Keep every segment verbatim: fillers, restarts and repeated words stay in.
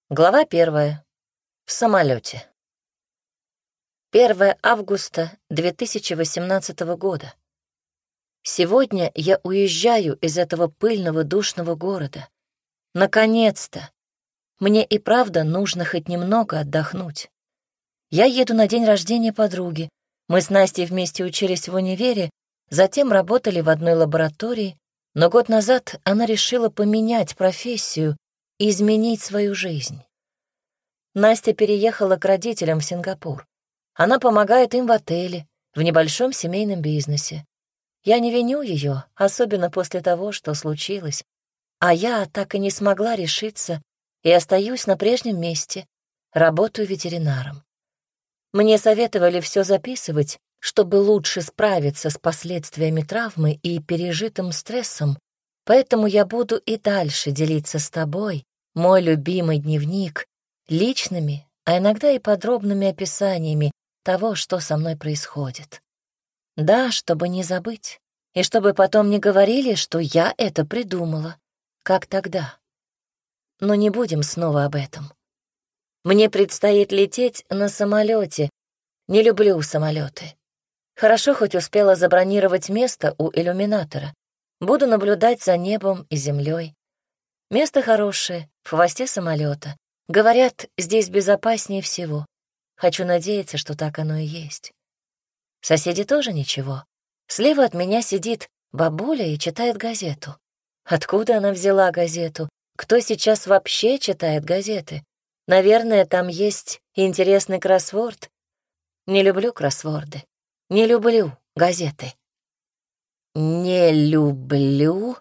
Глава первая. В самолете. первое августа две тысячи восемнадцатого года. Сегодня я уезжаю из этого пыльного душного города. Наконец-то! Мне и правда нужно хоть немного отдохнуть. Я еду на день рождения подруги. Мы с Настей вместе учились в универе, затем работали в одной лаборатории, но год назад она решила поменять профессию и изменить свою жизнь. Настя переехала к родителям в Сингапур. Она помогает им в отеле, в небольшом семейном бизнесе. Я не виню ее, особенно после того, что случилось. А я так и не смогла решиться и остаюсь на прежнем месте, работаю ветеринаром. Мне советовали все записывать, чтобы лучше справиться с последствиями травмы и пережитым стрессом, поэтому я буду и дальше делиться с тобой, мой любимый дневник, личными, а иногда и подробными описаниями того, что со мной происходит. Да, чтобы не забыть, и чтобы потом не говорили, что я это придумала, как тогда. Но не будем снова об этом. Мне предстоит лететь на самолете. Не люблю самолеты. Хорошо, хоть успела забронировать место у иллюминатора. Буду наблюдать за небом и землей. Место хорошее, в хвосте самолета. Говорят, здесь безопаснее всего. Хочу надеяться, что так оно и есть. Соседи тоже ничего. Слева от меня сидит бабуля и читает газету. Откуда она взяла газету? Кто сейчас вообще читает газеты? Наверное, там есть интересный кроссворд. Не люблю кроссворды. Не люблю газеты. Не люблю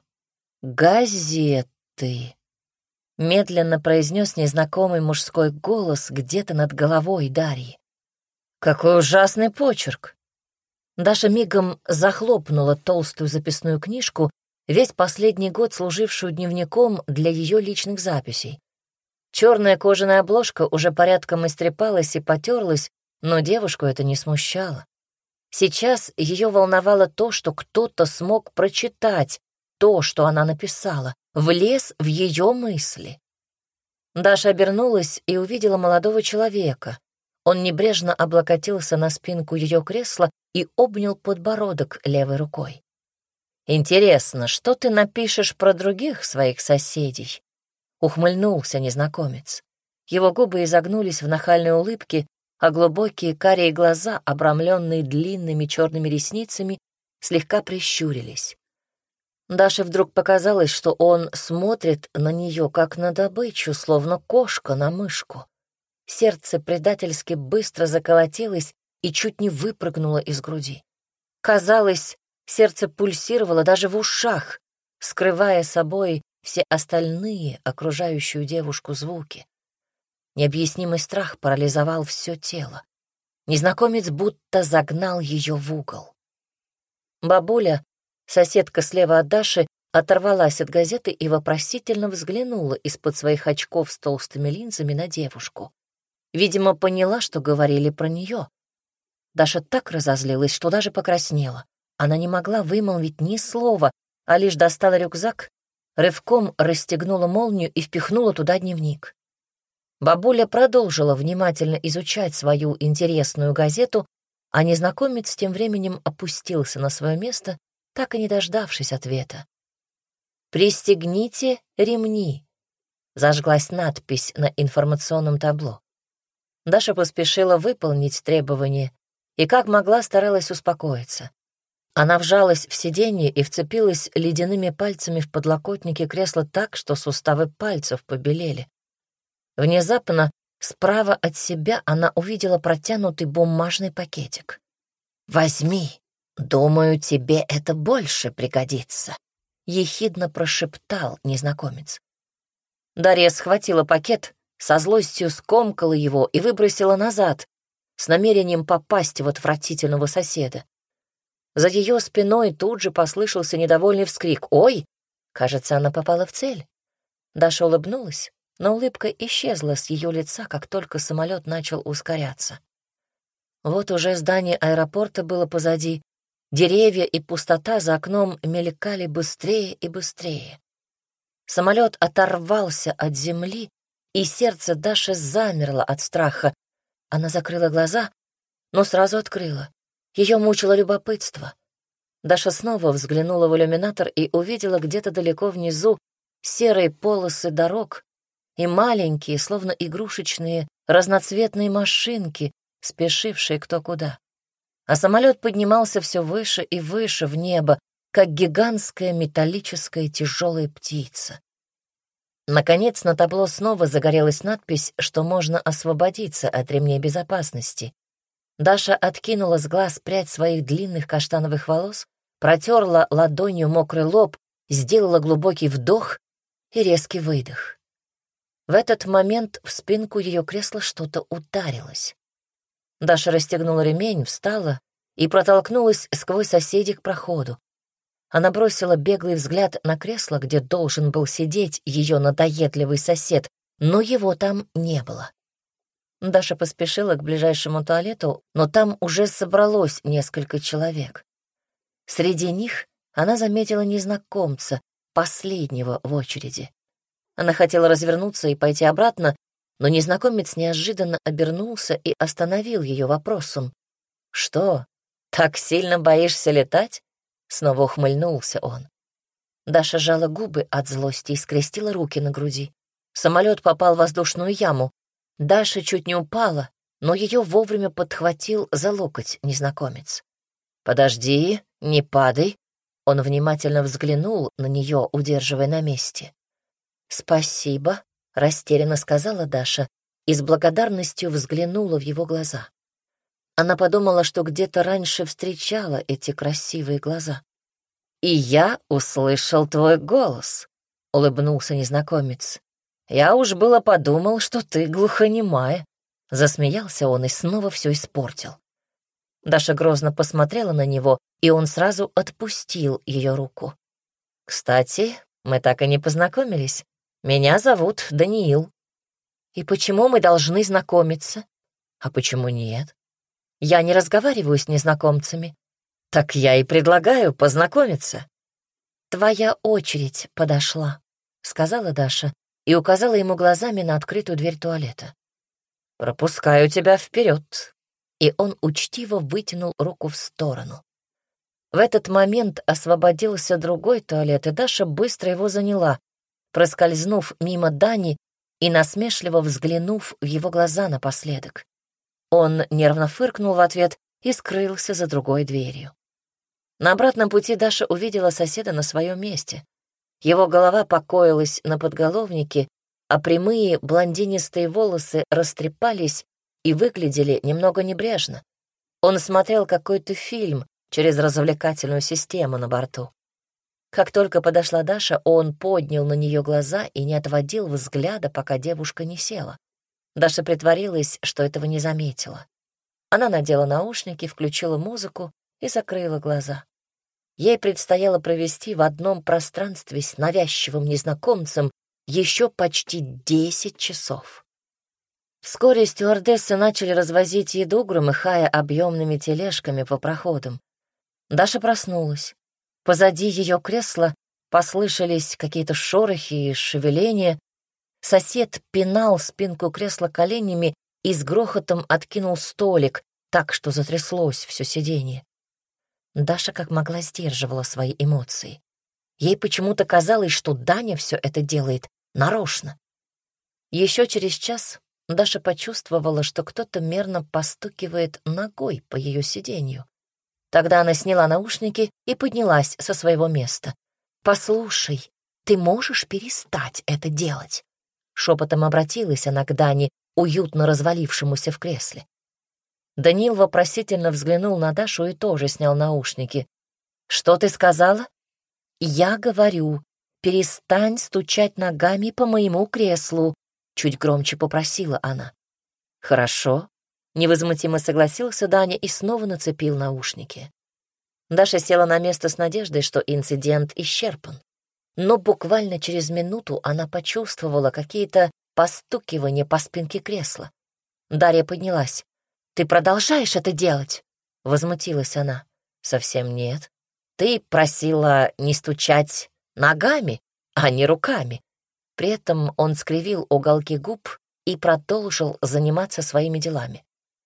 газеты. Медленно произнес незнакомый мужской голос где-то над головой Дарьи. Какой ужасный почерк! Даша мигом захлопнула толстую записную книжку, весь последний год служившую дневником для ее личных записей. Черная кожаная обложка уже порядком истрепалась и потерлась, но девушку это не смущало. Сейчас ее волновало то, что кто-то смог прочитать то, что она написала, влез в ее мысли. Даша обернулась и увидела молодого человека. Он небрежно облокотился на спинку ее кресла и обнял подбородок левой рукой. «Интересно, что ты напишешь про других своих соседей?» — ухмыльнулся незнакомец. Его губы изогнулись в нахальной улыбке, а глубокие карие глаза, обрамленные длинными черными ресницами, слегка прищурились. Даше вдруг показалось, что он смотрит на нее, как на добычу, словно кошка на мышку. Сердце предательски быстро заколотилось и чуть не выпрыгнуло из груди. Казалось, сердце пульсировало даже в ушах, скрывая собой все остальные, окружающую девушку, звуки. Необъяснимый страх парализовал все тело. Незнакомец будто загнал ее в угол. Бабуля, соседка слева от Даши, оторвалась от газеты и вопросительно взглянула из-под своих очков с толстыми линзами на девушку. Видимо, поняла, что говорили про нее. Даша так разозлилась, что даже покраснела. Она не могла вымолвить ни слова, а лишь достала рюкзак, рывком расстегнула молнию и впихнула туда дневник. Бабуля продолжила внимательно изучать свою интересную газету, а незнакомец тем временем опустился на свое место, так и не дождавшись ответа. «Пристегните ремни», — зажглась надпись на информационном табло. Даша поспешила выполнить требование и как могла старалась успокоиться. Она вжалась в сиденье и вцепилась ледяными пальцами в подлокотники кресла так, что суставы пальцев побелели. Внезапно справа от себя она увидела протянутый бумажный пакетик. «Возьми, думаю, тебе это больше пригодится», — ехидно прошептал незнакомец. Дарья схватила пакет, со злостью скомкала его и выбросила назад, с намерением попасть в отвратительного соседа. За ее спиной тут же послышался недовольный вскрик. «Ой!» Кажется, она попала в цель. Даша улыбнулась, но улыбка исчезла с ее лица, как только самолет начал ускоряться. Вот уже здание аэропорта было позади, деревья и пустота за окном мелькали быстрее и быстрее. Самолет оторвался от земли и сердце Даши замерло от страха. Она закрыла глаза, но сразу открыла. Ее мучило любопытство. Даша снова взглянула в иллюминатор и увидела где-то далеко внизу серые полосы дорог и маленькие, словно игрушечные, разноцветные машинки, спешившие кто куда. А самолет поднимался все выше и выше в небо, как гигантская металлическая тяжелая птица. Наконец на табло снова загорелась надпись, что можно освободиться от ремней безопасности. Даша откинула с глаз прядь своих длинных каштановых волос, протерла ладонью мокрый лоб, сделала глубокий вдох и резкий выдох. В этот момент в спинку ее кресла что-то ударилось. Даша расстегнула ремень, встала и протолкнулась сквозь соседей к проходу. Она бросила беглый взгляд на кресло, где должен был сидеть ее надоедливый сосед, но его там не было. Даша поспешила к ближайшему туалету, но там уже собралось несколько человек. Среди них она заметила незнакомца, последнего в очереди. Она хотела развернуться и пойти обратно, но незнакомец неожиданно обернулся и остановил ее вопросом. «Что, так сильно боишься летать?» Снова ухмыльнулся он. Даша сжала губы от злости и скрестила руки на груди. Самолет попал в воздушную яму. Даша чуть не упала, но ее вовремя подхватил за локоть незнакомец. «Подожди, не падай». Он внимательно взглянул на нее, удерживая на месте. «Спасибо», — растерянно сказала Даша и с благодарностью взглянула в его глаза. Она подумала, что где-то раньше встречала эти красивые глаза. «И я услышал твой голос», — улыбнулся незнакомец. «Я уж было подумал, что ты глухонемая». Засмеялся он и снова все испортил. Даша грозно посмотрела на него, и он сразу отпустил ее руку. «Кстати, мы так и не познакомились. Меня зовут Даниил». «И почему мы должны знакомиться?» «А почему нет? Я не разговариваю с незнакомцами». «Так я и предлагаю познакомиться». «Твоя очередь подошла», — сказала Даша и указала ему глазами на открытую дверь туалета. «Пропускаю тебя вперед». И он учтиво вытянул руку в сторону. В этот момент освободился другой туалет, и Даша быстро его заняла, проскользнув мимо Дани и насмешливо взглянув в его глаза напоследок. Он нервно фыркнул в ответ и скрылся за другой дверью. На обратном пути Даша увидела соседа на своем месте. Его голова покоилась на подголовнике, а прямые блондинистые волосы растрепались и выглядели немного небрежно. Он смотрел какой-то фильм через развлекательную систему на борту. Как только подошла Даша, он поднял на нее глаза и не отводил взгляда, пока девушка не села. Даша притворилась, что этого не заметила. Она надела наушники, включила музыку и закрыла глаза. Ей предстояло провести в одном пространстве с навязчивым незнакомцем еще почти десять часов. Вскоре стюардессы начали развозить еду, громыхая объемными тележками по проходам. Даша проснулась. Позади ее кресла послышались какие-то шорохи и шевеления. Сосед пинал спинку кресла коленями и с грохотом откинул столик, так что затряслось все сиденье. Даша как могла сдерживала свои эмоции. Ей почему-то казалось, что Даня все это делает нарочно. Еще через час Даша почувствовала, что кто-то мерно постукивает ногой по ее сиденью. Тогда она сняла наушники и поднялась со своего места. «Послушай, ты можешь перестать это делать?» Шепотом обратилась она к Дане, уютно развалившемуся в кресле. Даниил вопросительно взглянул на Дашу и тоже снял наушники. «Что ты сказала?» «Я говорю, перестань стучать ногами по моему креслу», — чуть громче попросила она. «Хорошо», — невозмутимо согласился Даня и снова нацепил наушники. Даша села на место с надеждой, что инцидент исчерпан. Но буквально через минуту она почувствовала какие-то постукивания по спинке кресла. Дарья поднялась. «Ты продолжаешь это делать?» — возмутилась она. «Совсем нет. Ты просила не стучать ногами, а не руками». При этом он скривил уголки губ и продолжил заниматься своими делами.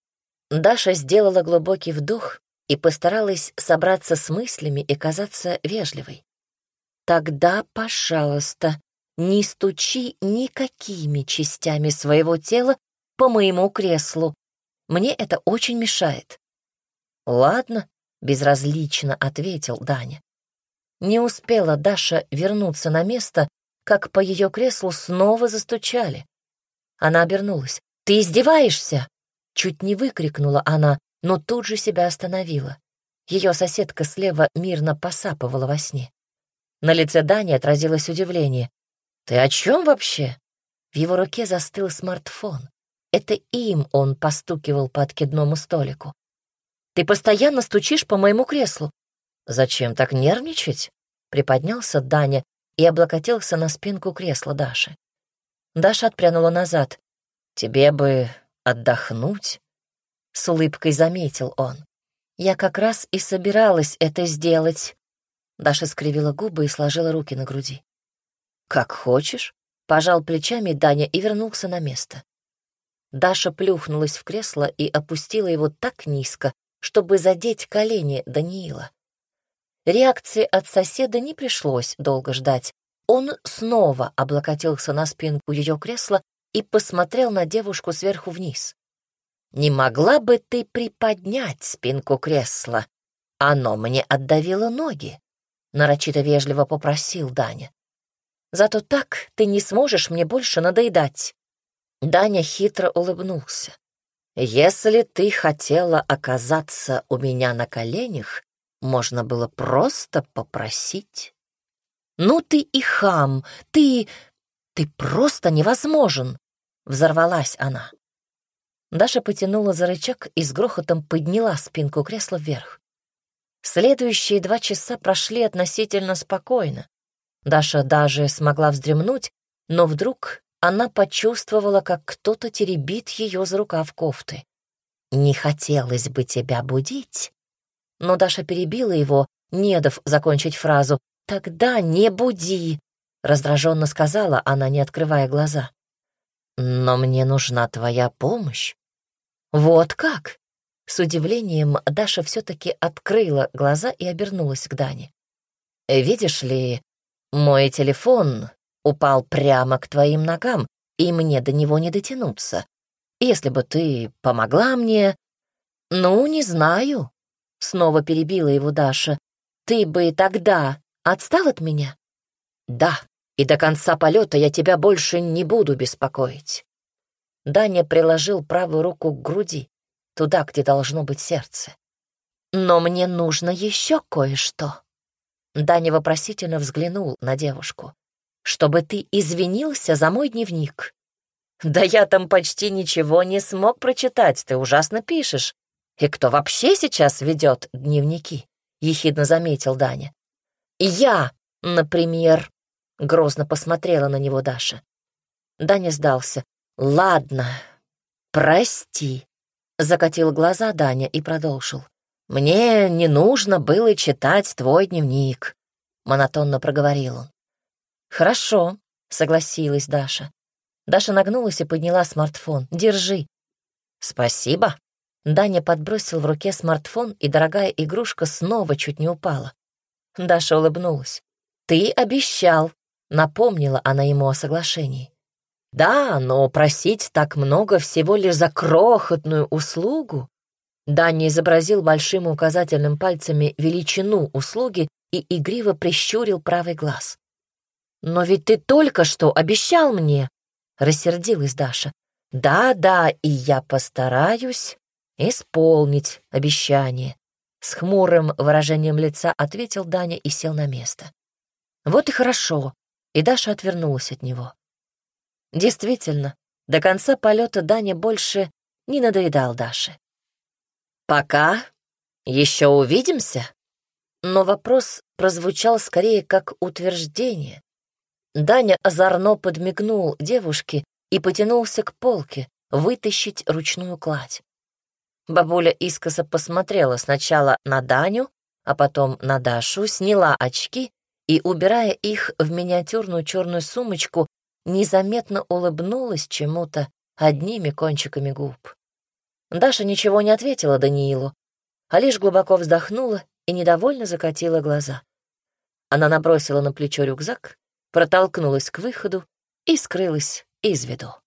Даша сделала глубокий вдох и постаралась собраться с мыслями и казаться вежливой. «Тогда, пожалуйста, не стучи никакими частями своего тела по моему креслу. Мне это очень мешает». «Ладно», — безразлично ответил Даня. Не успела Даша вернуться на место, как по ее креслу снова застучали. Она обернулась. «Ты издеваешься?» Чуть не выкрикнула она, но тут же себя остановила. Ее соседка слева мирно посапывала во сне. На лице Дани отразилось удивление. «Ты о чем вообще?» В его руке застыл смартфон. Это им он постукивал по откидному столику. «Ты постоянно стучишь по моему креслу». «Зачем так нервничать?» Приподнялся Даня и облокотился на спинку кресла Даши. Даша отпрянула назад. «Тебе бы отдохнуть?» С улыбкой заметил он. «Я как раз и собиралась это сделать». Даша скривила губы и сложила руки на груди. «Как хочешь», — пожал плечами Даня и вернулся на место. Даша плюхнулась в кресло и опустила его так низко, чтобы задеть колени Даниила. Реакции от соседа не пришлось долго ждать. Он снова облокотился на спинку ее кресла и посмотрел на девушку сверху вниз. «Не могла бы ты приподнять спинку кресла? Оно мне отдавило ноги», — нарочито вежливо попросил Даня. «Зато так ты не сможешь мне больше надоедать». Даня хитро улыбнулся. «Если ты хотела оказаться у меня на коленях, можно было просто попросить». «Ну ты и хам, ты... ты просто невозможен!» — взорвалась она. Даша потянула за рычаг и с грохотом подняла спинку кресла вверх. Следующие два часа прошли относительно спокойно. Даша даже смогла вздремнуть, но вдруг она почувствовала, как кто-то теребит ее за рукав кофты. «Не хотелось бы тебя будить». Но Даша перебила его, не дав закончить фразу. «Тогда не буди», — раздраженно сказала она, не открывая глаза. «Но мне нужна твоя помощь». «Вот как?» С удивлением Даша все-таки открыла глаза и обернулась к Дане. «Видишь ли, мой телефон упал прямо к твоим ногам, и мне до него не дотянуться. Если бы ты помогла мне...» «Ну, не знаю», — снова перебила его Даша. «Ты бы тогда отстал от меня?» «Да, и до конца полета я тебя больше не буду беспокоить». Даня приложил правую руку к груди, туда, где должно быть сердце. «Но мне нужно еще кое-что». Даня вопросительно взглянул на девушку. «Чтобы ты извинился за мой дневник». «Да я там почти ничего не смог прочитать, ты ужасно пишешь. И кто вообще сейчас ведет дневники?» — ехидно заметил Даня. «Я, например», — грозно посмотрела на него Даша. Даня сдался. «Ладно, прости», — закатил глаза Даня и продолжил. «Мне не нужно было читать твой дневник», — монотонно проговорил он. «Хорошо», — согласилась Даша. Даша нагнулась и подняла смартфон. «Держи». «Спасибо». Даня подбросил в руке смартфон, и дорогая игрушка снова чуть не упала. Даша улыбнулась. «Ты обещал», — напомнила она ему о соглашении. «Да, но просить так много всего лишь за крохотную услугу». Даня изобразил большим и указательным пальцами величину услуги и игриво прищурил правый глаз. «Но ведь ты только что обещал мне», — рассердилась Даша. «Да-да, и я постараюсь исполнить обещание», — с хмурым выражением лица ответил Даня и сел на место. «Вот и хорошо», — и Даша отвернулась от него. Действительно, до конца полета Даня больше не надоедал Даше. «Пока еще увидимся?» Но вопрос прозвучал скорее как утверждение. Даня озорно подмигнул девушке и потянулся к полке вытащить ручную кладь. Бабуля искоса посмотрела сначала на Даню, а потом на Дашу, сняла очки и, убирая их в миниатюрную черную сумочку, незаметно улыбнулась чему-то одними кончиками губ. Даша ничего не ответила Даниилу, а лишь глубоко вздохнула и недовольно закатила глаза. Она набросила на плечо рюкзак, протолкнулась к выходу и скрылась из виду.